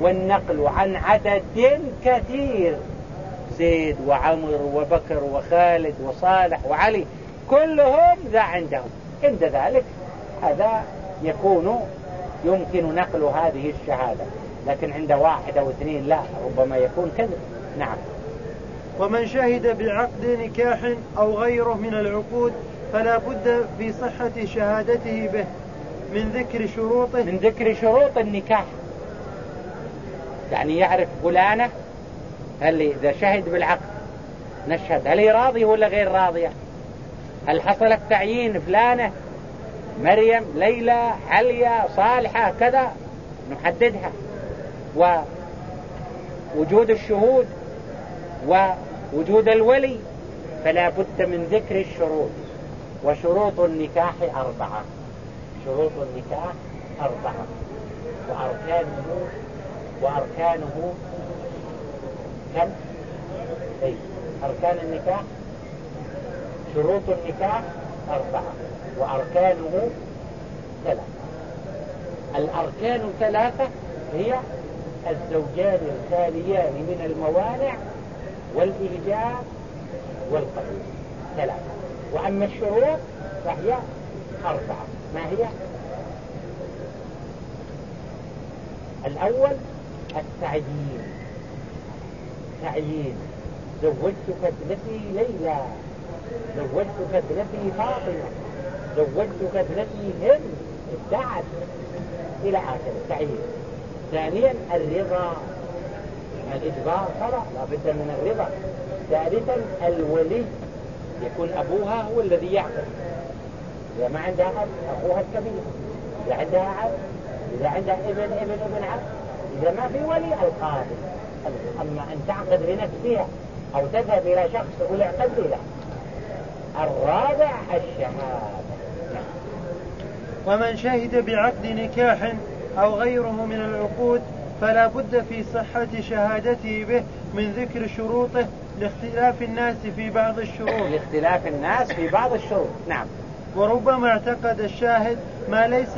والنقل عن عدد كثير، زيد وعمر وبكر وخالد وصالح وعلي كلهم ذا عندهم، عند ذلك هذا يمكن نقل هذه الشهادة، لكن عند واحد أو اثنين لا، ربما يكون كذب. نعم. ومن شهد بعقد نكاح أو غيره من العقود فلا بد في صحة شهادته به من ذكر شروط النكاح. يعني يعرف فلانة، هل إذا شهد بالعقد نشهد هل هي راضية ولا غير راضية، هل حصل التعيين فلانة مريم ليلى عليا صالحة كذا نحددها، ووجود الشهود ووجود الولي، فلا بد من ذكر الشروط. وشروط النكاح 4. شروط النكاح 4 وأركانه كم؟ أركان النكاح، شروط النكاح 4 وأركانه 3. الأركان 3 هي الزوجان الخاليان من الموانع والإيجاب والقبول 3. وأما الشروط فهي 4. ما هي؟ الأول التعيين، زوجتك ابنتي ليلى، زوجتك ابنتي فاطمة، زوجتك ابنتي هند السعد إلى آخر التعيين. ثانيا الرضا، الإجبار طبعا لا بد من الرضا. ثالثا الولي، يكون أبوها هو الذي يعقد، إذا ما عندها أب أبوها الكبير، إذا عندها عبد، إذا عندها ابن عبد، إذا ما في ولي القاضي. أما أن تعقد لنفسها أو تذهب إلى شخص تقول اعقد لي لا. الرابع الشهادة. ومن شهد بعقد نكاح أو غيره من العقود فلا بد في صحة شهادته به من ذكر شروطه لاختلاف الناس في بعض الشروط. نعم. وربما اعتقد الشاهد ما ليس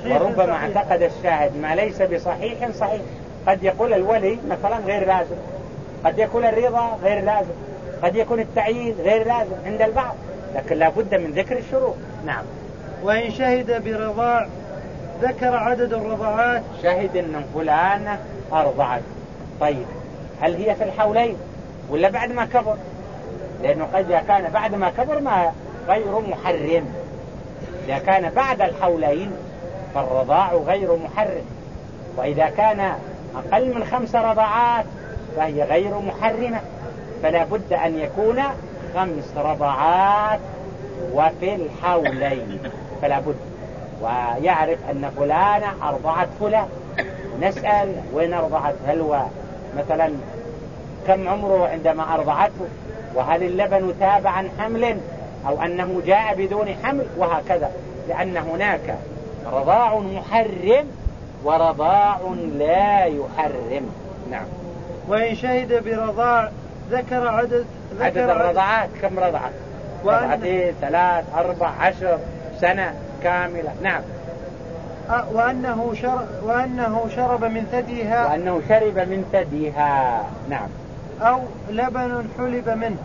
بصحيح صحيح. قد يقول الولي مثلا غير لازم، قد يكون الرضا غير لازم، قد يكون التعيين غير لازم عند البعض، لكن لا بد من ذكر الشروط. نعم. وإن شهد برضاع ذكر عدد الرضاعات، شهد أن فلانة أرضعت، طيب هل هي في الحولين ولا بعد ما كبر؟ لأنه قد كان بعد ما كبر ما غير محرم. إذا كان بعد الحولين فالرضاع غير محرم، وإذا كان أقل من 5 رضاعات فهي غير محرمة. فلا بد أن يكون 5 رضاعات وفي الحولين، فلا بد. ويعرف أن فلانة أرضعت فلان، نسأل وين أرضعت، هل هو مثلا كم عمره عندما أرضعته، وهل اللبن تاب عن حمل أو أنه جاء بدون حمل، وهكذا، لأن هناك رضاع محرم ورضاع لا يحرم. نعم. وإن شهد برضاع ذكر عدد الرضاعات، كم رضعت، 2 3 4 10 سنة كاملة. نعم. وأنه شرب من ثديها، نعم. أو لبن حلب منه،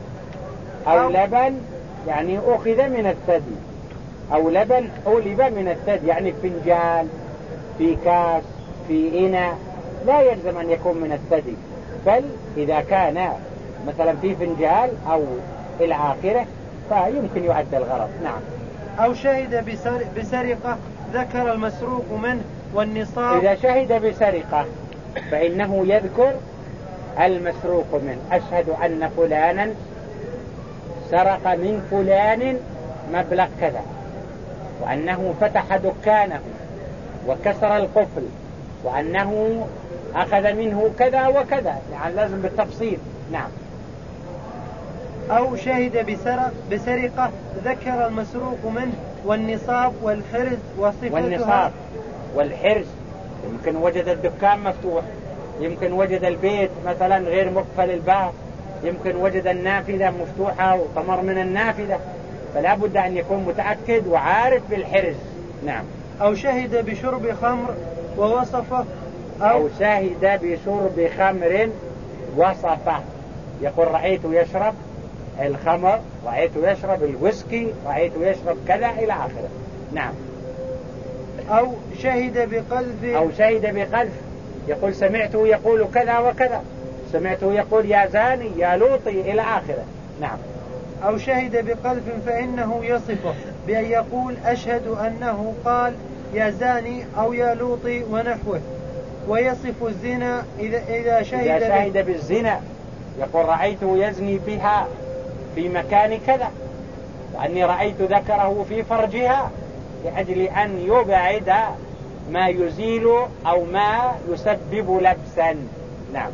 أو لبن يعني أخذ من الثدي، أو لبن حلب من الثدي، يعني فنجان، في كاس، في إناء، لا يلزم أن يكون من الثدي، بل إذا كان مثلا في فنجان أو إلى آخره فيمكن يعد الغرض. نعم. أو شهد بسرقة ذكر المسروق منه والنصاب. إذا شهد بسرقة فإنه يذكر المسروق منه، أشهد أن فلانا سرق من فلان مبلغ كذا، وأنه فتح دكانه وكسر القفل، وأنه أخذ منه كذا وكذا، يعني لازم بالتفصيل. نعم. أو شهد بسرقة ذكر المسروق منه والنصاب والحرز وصفتها. والنصاب والحرز، يمكن وجد الدكان مفتوح، يمكن وجد البيت مثلا غير مقفل الباب، يمكن وجد النافذة مفتوحة وطمر من النافذة، فلا بد أن يكون متأكد وعارف بالحرز. نعم. أو شهد بشرب خمر ووصفه أو شهد بشرب خمر وصفه، يقول رأيت يشرب الخمر، رأيت يشرب الويسكي، رأيت يشرب كذا إلى آخره. نعم. أو شهد بقذف، يقول سمعته يقول كذا وكذا، سمعته يقول يا زاني يا لوطي إلى آخره. نعم. أو شهد بقذف فإنه يصفه بأن يقول أشهد أنه قال يا زاني أو يا لوطي ونحوه. ويصف الزنا إذا شهد بالزنا، يقول رأيته يزني بها في مكان كذا، وأني رأيت ذكره في فرجها، لأجل أن يبعد ما يزيل أو ما يسبب لبسا. نعم.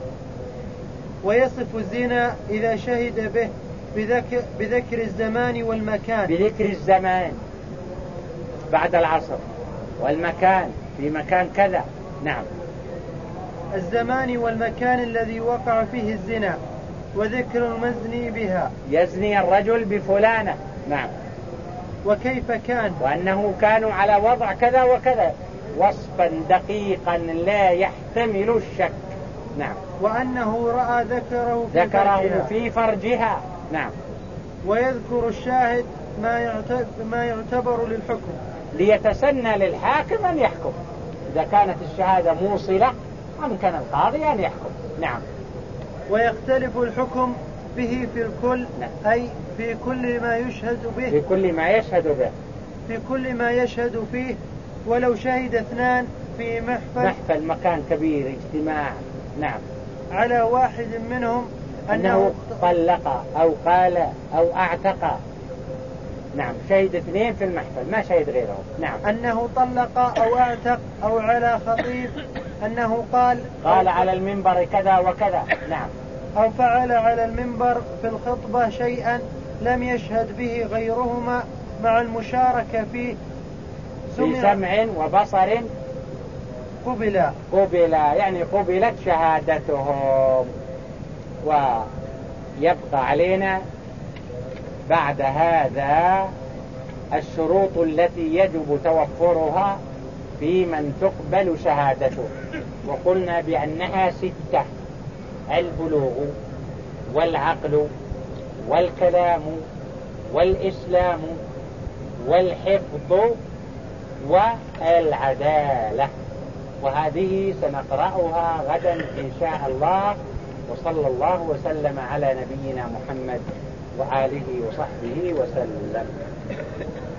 ويصف الزنا إذا شهد به بذكر الزمان والمكان، بذكر الزمان بعد العصر، والمكان في مكان كذا. نعم. الزمان والمكان الذي وقع فيه الزنا، وذكر المزني بها، يزني الرجل بفلانة. نعم. وكيف كان، وأنه كانوا على وضع كذا وكذا، وصفا دقيقا لا يحتمل الشك. نعم. وأنه رأى ذكره في فرجها. نعم. ويذكر الشاهد ما يعتبر للحكم، ليتسنى للحاكم أن يحكم، إذا كانت الشهادة موصلة أمكن القاضي أن يحكم. نعم. ويختلف الحكم به في الكل. نعم. أي في كل ما يشهد به، في كل ما يشهد به، في كل ما يشهد فيه. ولو شهد اثنان في محفل مكان كبير اجتماع. نعم. على واحد منهم أنه طلق أو قال أو اعتق. نعم. شهد اثنين في المحفل، ما شهد غيرهم. نعم. أنه طلق أو اعتق، أو على خطيب أنه قال على المنبر كذا وكذا. نعم. أو فعل على المنبر في الخطبة شيئا لم يشهد به غيرهما مع المشاركة فيه، في سمع وبصر قبل، يعني قبلت شهادتهم. ويبقى علينا بعد هذا الشروط التي يجب توفرها في من تقبل شهادته، وقلنا بأنها 6: البلوغ والعقل والكلام والإسلام والحفظ والعدالة. وهذه سنقرأها غدا إن شاء الله. وصلى الله وسلم على نبينا محمد وآله وصحبه وسلم.